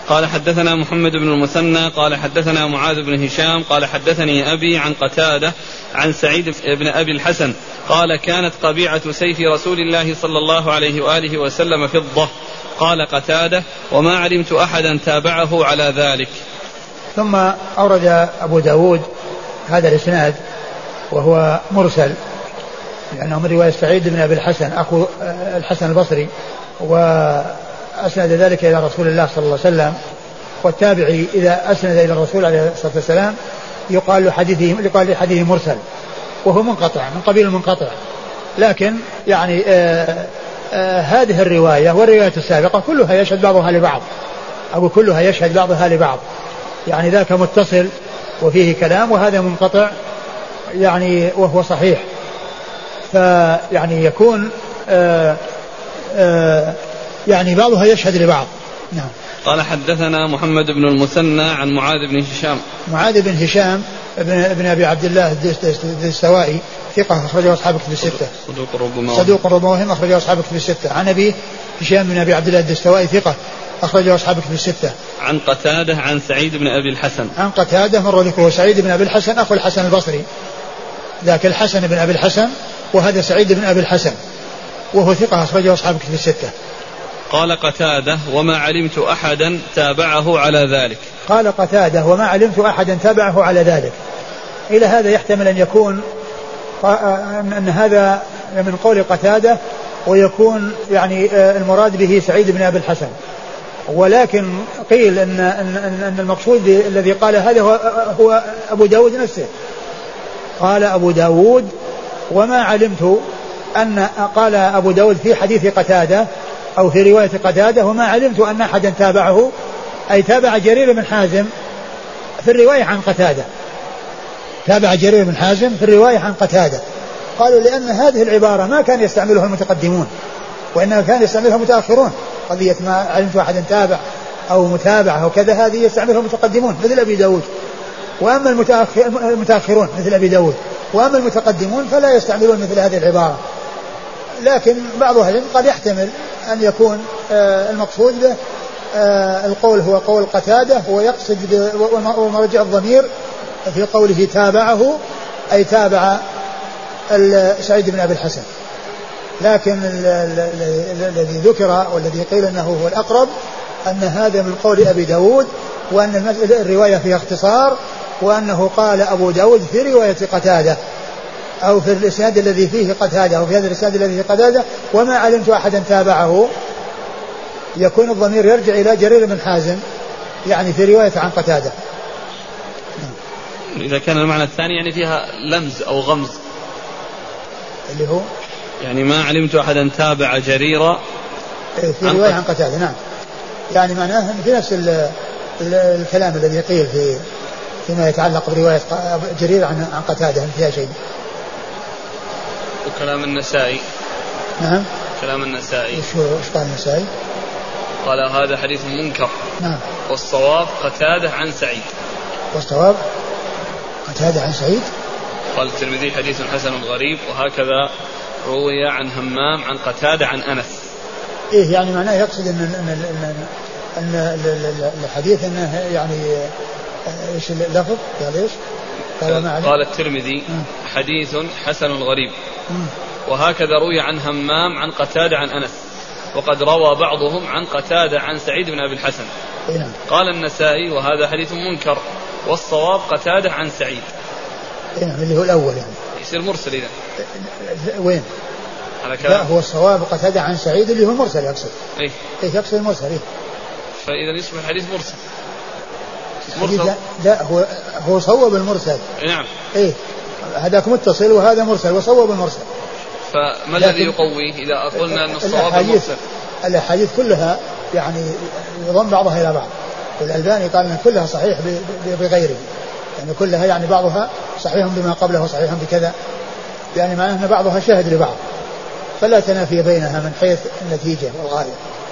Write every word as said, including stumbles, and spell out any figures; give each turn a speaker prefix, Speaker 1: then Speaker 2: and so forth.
Speaker 1: قال حدثنا محمد بن المثنى قال حدثنا معاذ بن هشام قال حدثني أبي عن قتادة عن سعيد بن أبي الحسن قال كانت قبيعة سيف رسول الله صلى الله عليه وآله وسلم فضة. قال قتادة وما علمت أحدا تابعه على ذلك.
Speaker 2: ثم أورد أبو داود هذا الإسناد وهو مرسل لأنه من رواية سعيد بن أبي الحسن أخو الحسن البصري، وأسند ذلك إلى رسول الله صلى الله عليه وسلم. والتابعي إذا أسند إلى الرسول عليه الصلاة والسلام يقال له حديثه يقال لحديثه مرسل، وهو منقطع من قبيل المنقطع. لكن يعني آآ آآ هذه الرواية والرواية السابقة كلها يشهد بعضها لبعض، أو كلها يشهد بعضها لبعض، يعني ذاك متصل وفيه كلام، وهذا منقطع يعني وهو صحيح. فيعني يكون آآ آآ يعني بعضها يشهد لبعض. نعم.
Speaker 1: قال حدثنا محمد بن المثنى عن معاذ بن هشام.
Speaker 2: معاذ بن هشام ابن, ابن أبي عبد الله الدستوائي ثقة أخرجه أصحاب كتب الستة.
Speaker 1: صدوق ربما
Speaker 2: صدوق ربما أخرجه أصحاب كتب الستة. عن أبي هشام بن أبي عبد الله الدستوائي ثقة أخرجه أصحاب كتب الستة.
Speaker 1: عن قتادة عن سعيد بن أبي الحسن.
Speaker 2: عن قتادة مر ذكره سعيد بن أبي الحسن أخو الحسن البصري، ذاك الحسن بن أبي الحسن وهذا سعيد بن أبي الحسن وهو ثقة أخرجه أصحاب كتب الستة.
Speaker 1: قال قتادة وما علمت أحدا تابعه على ذلك.
Speaker 2: قال قتادة وما علمت أحدا تابعه على ذلك. إلى هذا يحتمل أن يكون أن هذا من قول قتادة ويكون يعني المراد به سعيد بن أبي الحسن، ولكن قيل أن, أن, أن المقصود الذي قال هذا هو, هو أبو داود نفسه. قال أبو داود وما علمت أن قال أبو داود في حديث قتادة أو في رواية قتادة وما علمت أن أحدا تابعه، أي تابع جرير بن حازم في الرواية عن قتادة، تابع جرير بن حازم في الرواية عن قتادة. قالوا لأن هذه العبارة ما كان يستعملها المتقدمون وإنما كان يستعملها متأخرون، قضية ما علمت أحدا تابع أو متابع أو كذا هذه يستعملها المتقدمون مثل أبي داود، وأما المتأخرون مثل أبي داود، وأما المتقدمون فلا يستعملون مثل هذه العبارة. لكن بعض أهل العلم قد يحتمل أن يكون آه المقصود به آه القول هو قول قتادة ويقصد ومرجع الضمير في قوله تابعه أي تابع سعيد بن أبي الحسن. لكن الذي ذكر والذي قيل أنه هو الأقرب أن هذا من قول أبي داود، وأن الرواية فيها اختصار، وأنه قال أبو داود في رواية قتادة أو في الإسناد الذي فيه قتادة أو في هذا الإسناد الذي فيه قتادة وما علمت أحدا تابعه، يكون الضمير يرجع إلى جرير بن حازم يعني في رواية عن قتادة.
Speaker 1: إذا كان المعنى الثاني يعني فيها لمز أو غمز
Speaker 2: اللي هو
Speaker 1: يعني ما علمت أحدا تابع جريرا
Speaker 2: في رواية عن قتادة. نعم، يعني معناه في نفس ال ال الكلام الذي قيل في فيما يتعلق برواية جرير عن عن قتادة فيها شيء.
Speaker 1: وكلام النسائي.
Speaker 2: نعم.
Speaker 1: كلام النسائي.
Speaker 2: شو ايش قال النسائي؟
Speaker 1: قال هذا حديث منكر.
Speaker 2: نعم.
Speaker 1: والصواب قتادة عن سعيد.
Speaker 2: والصواب قتادة عن سعيد.
Speaker 1: قال الترمذي حديث حسن غريب وهكذا روي عن همام عن قتادة عن أنس.
Speaker 2: إيه يعني معناه يقصد إن إن إن, إن الحديث إنه يعني إيش اللفظ؟ قال إيش؟
Speaker 1: قال, قال الترمذي حديث حسن غريب وهكذا روي عن همام عن قتادة عن أنس، وقد روى بعضهم عن قتادة عن سعيد بن أبي الحسن. قال النسائي وهذا حديث منكر والصواب قتادة عن سعيد.
Speaker 2: اللي هو الأول يعني
Speaker 1: يصير مرسل إذا.
Speaker 2: وين؟ على كلام. لا هو الصواب قتادة عن سعيد اللي هو المرسل يقصد.
Speaker 1: إيه؟
Speaker 2: إيه يقصد المرسل. إيه؟
Speaker 1: فإذا يصبح الحديث مرسل.
Speaker 2: مرسل. لا, لا هو هو صوب المرسل.
Speaker 1: نعم.
Speaker 2: إيه هذاك متصل وهذا مرسل وصوب المرسل.
Speaker 1: فما الذي يقوي إذا قلنا أن الصواب المرسل؟
Speaker 2: الأحاديث كلها يعني يضم بعضها إلى بعض، والألباني قال أن كلها صحيح بغيره، يعني كلها يعني بعضها صحيح بما قبله وصحيح بكذا، يعني معناه أن بعضها شاهد لبعض، فلا تنافي بينها من حيث النتيجة والغاية.